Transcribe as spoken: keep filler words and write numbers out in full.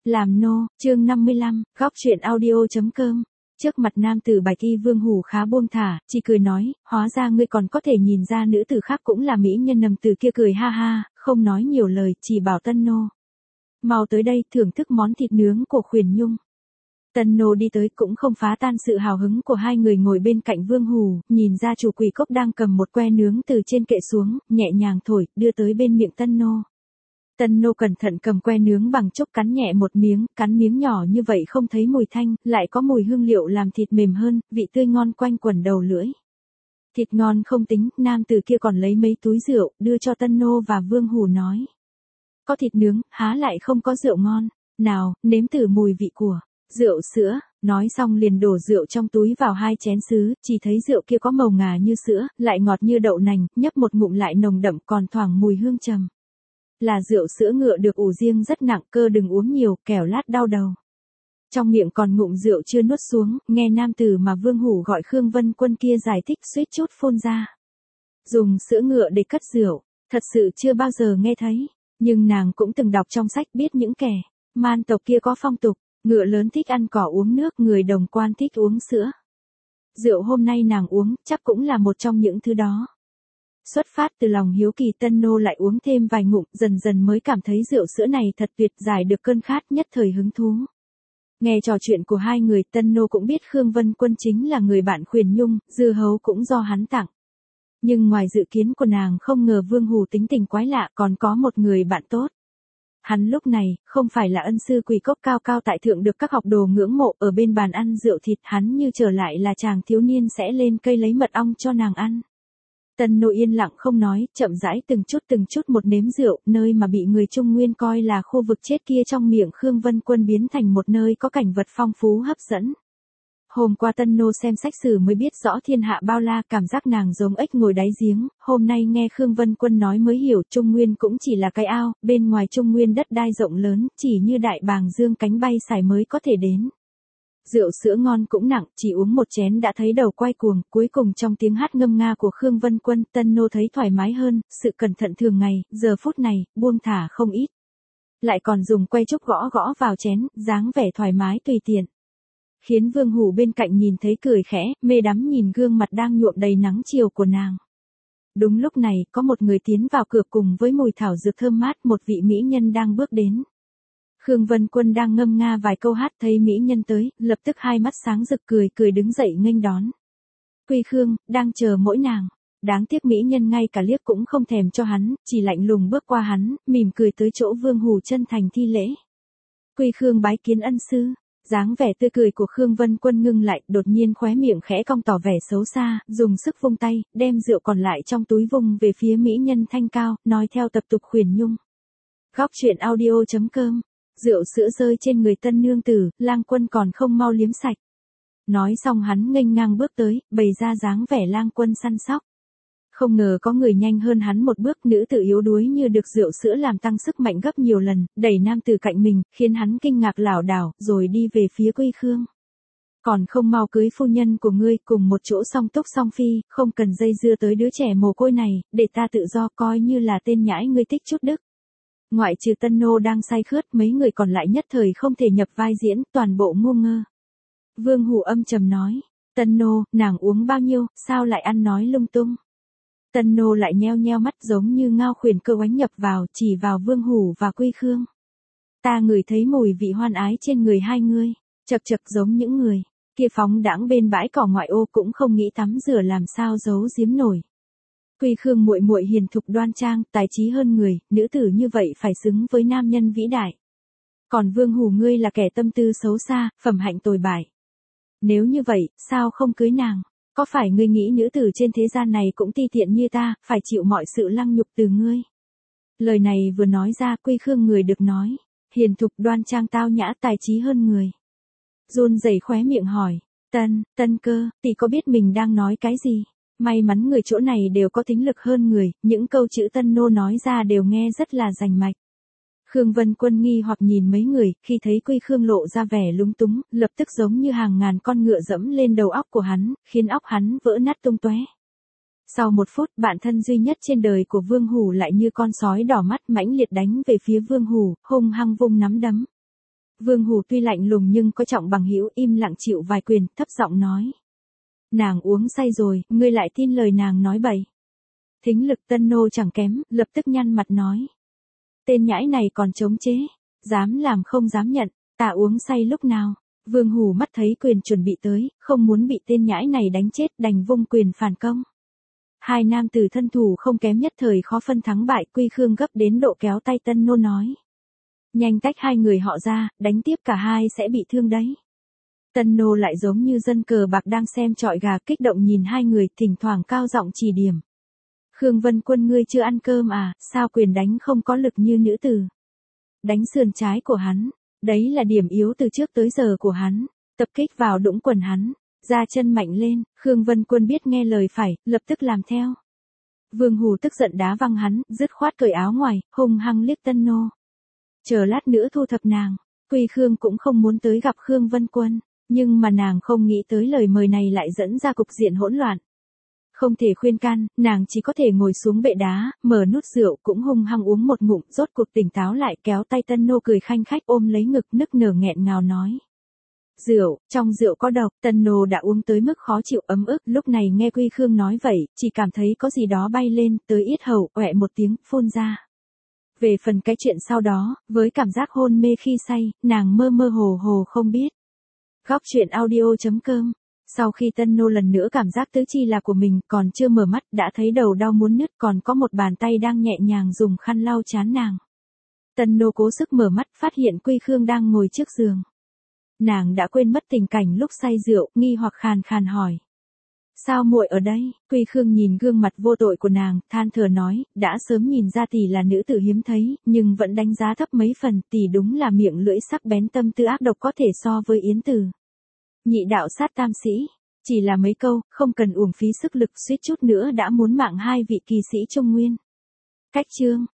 Làm nô, chương năm mươi lăm, góc truyện audio.com. Trước mặt nam tử Bạch Y Vương Hủ khá buông thả, chỉ cười nói, hóa ra ngươi còn có thể nhìn ra nữ tử khác cũng là mỹ nhân. Nằm từ kia cười ha ha, không nói nhiều lời, chỉ bảo Tân nô. Mau tới đây thưởng thức món thịt nướng của Khuyển Nhung. Tân nô đi tới cũng không phá tan sự hào hứng của hai người ngồi bên cạnh Vương Hủ, nhìn ra chủ quỷ cốc đang cầm một que nướng từ trên kệ xuống, nhẹ nhàng thổi, đưa tới bên miệng Tân nô. Tân nô cẩn thận cầm que nướng bằng chốc cắn nhẹ một miếng, cắn miếng nhỏ như vậy không thấy mùi thanh, lại có mùi hương liệu làm thịt mềm hơn, vị tươi ngon quanh quẩn đầu lưỡi. Thịt ngon không tính, nam tử kia còn lấy mấy túi rượu, đưa cho Tân nô và Vương Hủ nói. Có thịt nướng, há lại không có rượu ngon, nào, nếm thử mùi vị của rượu sữa. Nói xong liền đổ rượu trong túi vào hai chén sứ, chỉ thấy rượu kia có màu ngà như sữa, lại ngọt như đậu nành, nhấp một ngụm lại nồng đậm còn thoảng mùi hương trầm. Là rượu sữa ngựa được ủ riêng rất nặng, cơ đừng uống nhiều, kẻo lát đau đầu. Trong miệng còn ngụm rượu chưa nuốt xuống, nghe nam tử mà Vương Hủ gọi Khương Vân Quân kia giải thích suýt chút phun ra. Dùng sữa ngựa để cất rượu, thật sự chưa bao giờ nghe thấy, nhưng nàng cũng từng đọc trong sách biết những kẻ man tộc kia có phong tục, ngựa lớn thích ăn cỏ uống nước, người đồng quan thích uống sữa. Rượu hôm nay nàng uống, chắc cũng là một trong những thứ đó. Xuất phát từ lòng hiếu kỳ, Tân nô lại uống thêm vài ngụm, dần dần mới cảm thấy rượu sữa này thật tuyệt, giải được cơn khát, nhất thời hứng thú. Nghe trò chuyện của hai người, Tân nô cũng biết Khương Vân Quân chính là người bạn Khuyển Nhung, dưa hấu cũng do hắn tặng. Nhưng ngoài dự kiến của nàng, không ngờ Vương Hủ tính tình quái lạ, còn có một người bạn tốt. Hắn lúc này, không phải là ân sư quỷ cốc cao cao tại thượng được các học đồ ngưỡng mộ, ở bên bàn ăn rượu thịt, hắn như trở lại là chàng thiếu niên sẽ lên cây lấy mật ong cho nàng ăn. Tân nô yên lặng không nói, chậm rãi từng chút từng chút một nếm rượu, nơi mà bị người Trung Nguyên coi là khu vực chết kia trong miệng Khương Vân Quân biến thành một nơi có cảnh vật phong phú hấp dẫn. Hôm qua Tân nô xem sách sử mới biết rõ thiên hạ bao la, cảm giác nàng giống ếch ngồi đáy giếng, hôm nay nghe Khương Vân Quân nói mới hiểu Trung Nguyên cũng chỉ là cái ao, bên ngoài Trung Nguyên đất đai rộng lớn, chỉ như đại bàng dương cánh bay xài mới có thể đến. Rượu sữa ngon cũng nặng, chỉ uống một chén đã thấy đầu quay cuồng, cuối cùng trong tiếng hát ngâm nga của Khương Vân Quân, Tân nô thấy thoải mái hơn, sự cẩn thận thường ngày, giờ phút này, buông thả không ít. Lại còn dùng que trúc gõ gõ vào chén, dáng vẻ thoải mái tùy tiện. Khiến Vương Hủ bên cạnh nhìn thấy cười khẽ, mê đắm nhìn gương mặt đang nhuộm đầy nắng chiều của nàng. Đúng lúc này, có một người tiến vào cửa cùng với mùi thảo dược thơm mát, một vị mỹ nhân đang bước đến. Khương Vân Quân đang ngâm nga vài câu hát, thấy mỹ nhân tới, lập tức hai mắt sáng rực cười cười đứng dậy nghênh đón. Quy Khương, đang chờ mỗi nàng. Đáng tiếc mỹ nhân ngay cả liếc cũng không thèm cho hắn, chỉ lạnh lùng bước qua hắn, mỉm cười tới chỗ Vương Hủ chân thành thi lễ. Quy Khương bái kiến ân sư. Dáng vẻ tươi cười của Khương Vân Quân ngưng lại, đột nhiên khóe miệng khẽ cong tỏ vẻ xấu xa, dùng sức vung tay, đem rượu còn lại trong túi vung về phía mỹ nhân thanh cao, nói theo tập tục Khuyển Nhung. Góc truyện audio.com. Rượu sữa rơi trên người tân nương tử, lang quân còn không mau liếm sạch. Nói xong hắn nghênh ngang bước tới, bày ra dáng vẻ lang quân săn sóc. Không ngờ có người nhanh hơn hắn một bước, nữ tử yếu đuối như được rượu sữa làm tăng sức mạnh gấp nhiều lần, đẩy nam tử cạnh mình, khiến hắn kinh ngạc lảo đảo, rồi đi về phía Quy Khương. Còn không mau cưới phu nhân của ngươi, cùng một chỗ song túc song phi, không cần dây dưa tới đứa trẻ mồ côi này, để ta tự do, coi như là tên nhãi ngươi tích chút đức. Ngoại trừ Tân nô đang say khướt, mấy người còn lại nhất thời không thể nhập vai diễn, toàn bộ ngu ngơ. Vương Hủ âm trầm nói, Tân nô, nàng uống bao nhiêu, sao lại ăn nói lung tung. Tân nô lại nheo nheo mắt giống như ngao khuyển cơ oánh nhập vào, chỉ vào Vương Hủ và Quy Khương. Ta ngửi thấy mùi vị hoan ái trên người hai ngươi, chật chật giống những người kia phóng đãng bên bãi cỏ ngoại ô, cũng không nghĩ tắm rửa làm sao giấu giếm nổi. Quy Khương muội muội hiền thục đoan trang, tài trí hơn người, nữ tử như vậy phải xứng với nam nhân vĩ đại. Còn Vương Hủ ngươi là kẻ tâm tư xấu xa, phẩm hạnh tồi bại. Nếu như vậy, sao không cưới nàng? Có phải ngươi nghĩ nữ tử trên thế gian này cũng ti tiện như ta, phải chịu mọi sự lăng nhục từ ngươi? Lời này vừa nói ra, Quy Khương người được nói, hiền thục đoan trang tao nhã, tài trí hơn người. Run rẩy khóe miệng hỏi, Tân, Tân cơ, tỷ có biết mình đang nói cái gì? May mắn người chỗ này đều có tính lực hơn người, những câu chữ Tân nô nói ra đều nghe rất là rành mạch. Khương Vân Quân nghi hoặc nhìn mấy người, khi thấy Quy Khương lộ ra vẻ lúng túng, lập tức giống như hàng ngàn con ngựa dẫm lên đầu óc của hắn, khiến óc hắn vỡ nát tung tóe. Sau một phút, bạn thân duy nhất trên đời của Vương Hủ lại như con sói đỏ mắt mãnh liệt đánh về phía Vương Hủ, hung hăng vung nắm đấm. Vương Hủ tuy lạnh lùng nhưng có trọng bằng hữu, im lặng chịu vài quyền, thấp giọng nói. Nàng uống say rồi, ngươi lại tin lời nàng nói bậy. Thính lực Tân Nô chẳng kém, lập tức nhăn mặt nói. Tên nhãi này còn chống chế, dám làm không dám nhận, ta uống say lúc nào. Vương Hủ mắt thấy quyền chuẩn bị tới, không muốn bị tên nhãi này đánh chết, đành vung quyền phản công. Hai nam tử thân thủ không kém, nhất thời khó phân thắng bại. Quy Khương gấp đến độ kéo tay Tân Nô nói. Nhanh tách hai người họ ra, đánh tiếp cả hai sẽ bị thương đấy. Tân Nô lại giống như dân cờ bạc đang xem chọi gà, kích động nhìn hai người, thỉnh thoảng cao giọng chỉ điểm. Khương Vân Quân, ngươi chưa ăn cơm à, sao quyền đánh không có lực như nữ tử. Đánh sườn trái của hắn, đấy là điểm yếu từ trước tới giờ của hắn, tập kích vào đũng quần hắn, ra chân mạnh lên. Khương Vân Quân biết nghe lời phải, lập tức làm theo. Vương Hủ tức giận đá văng hắn, dứt khoát cởi áo ngoài, hung hăng liếc Tân Nô. Chờ lát nữa thu thập nàng. Quy Khương cũng không muốn tới gặp Khương Vân Quân, nhưng mà nàng không nghĩ tới lời mời này lại dẫn ra cục diện hỗn loạn. Không thể khuyên can, nàng chỉ có thể ngồi xuống bệ đá, mở nút rượu, cũng hung hăng uống một ngụm, rốt cuộc tỉnh táo lại, kéo tay Tân Nô cười khanh khách ôm lấy ngực, nức nở nghẹn ngào nói. Rượu, trong rượu có độc. Tân Nô đã uống tới mức khó chịu ấm ức, lúc này nghe Quy Khương nói vậy, chỉ cảm thấy có gì đó bay lên, tới yết hầu, ọe một tiếng, phun ra. Về phần cái chuyện sau đó, với cảm giác hôn mê khi say, nàng mơ mơ hồ hồ không biết. Góc truyện audio chấm com. Sau khi Tân Nô lần nữa cảm giác tứ chi là của mình, còn chưa mở mắt, đã thấy đầu đau muốn nứt, còn có một bàn tay đang nhẹ nhàng dùng khăn lau trán nàng. Tân Nô cố sức mở mắt, phát hiện Quy Khương đang ngồi trước giường. Nàng đã quên mất tình cảnh lúc say rượu, nghi hoặc khàn khàn hỏi. Sao muội ở đây? Quy Khương nhìn gương mặt vô tội của nàng, than thở nói, đã sớm nhìn ra tỷ là nữ tử hiếm thấy, nhưng vẫn đánh giá thấp mấy phần, tỷ đúng là miệng lưỡi sắc bén, tâm tư ác độc, có thể so với Yến Tử. Nhị đạo sát tam sĩ, chỉ là mấy câu, không cần uổng phí sức lực, suýt chút nữa đã muốn mạng hai vị kỳ sĩ Trung Nguyên. Cách chương